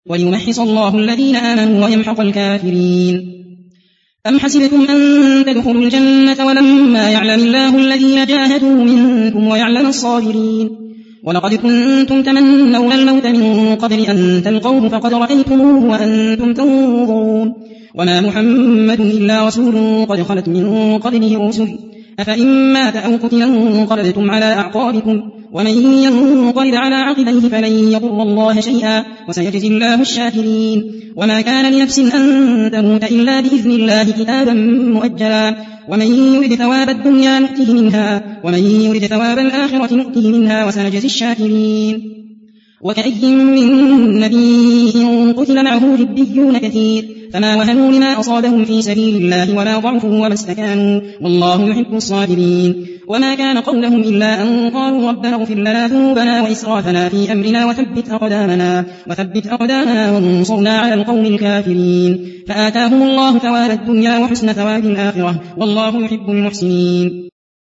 وليمحص الله الذين آمنوا ويمحق الكافرين. أم حسبتم أن تدخلوا الجنة ولما يعلم الله الذين جاهدوا منكم ويعلم الصابرين ولقد كنتم تمنون الموت من قبل أن تلقوه فقد رأيتموه وأنتم تنظرون وما محمد إلا رسول قد خلت من قبله رسل أفإن مات أو قتل انقلبتم على أعقابكم ومن ينقلب على عقبيه فلن يضر الله شيئا وسيجزي الله الشاكرين. وما كان لنفس أن تموت إلا بإذن الله كتابا مؤجلا ومن يرد ثواب الدنيا نؤته منها ومن يرد ثواب الآخرة نؤته منها وسنجزي الشاكرين. وكأي من نبي قتل معه ربيون كثير فما وهنوا لما أصابهم في سبيل الله ولا ضعفوا وما استكانوا والله يحب الصابرين. وما كان قولهم إلا أن قالوا ربنا اغفر لنا ذنوبنا وإسرافنا في أمرنا وثبت أقدامنا وانصرنا على القوم الكافرين. فآتاهم الله ثواب الدنيا وحسن ثواب الآخرة والله يحب المحسنين.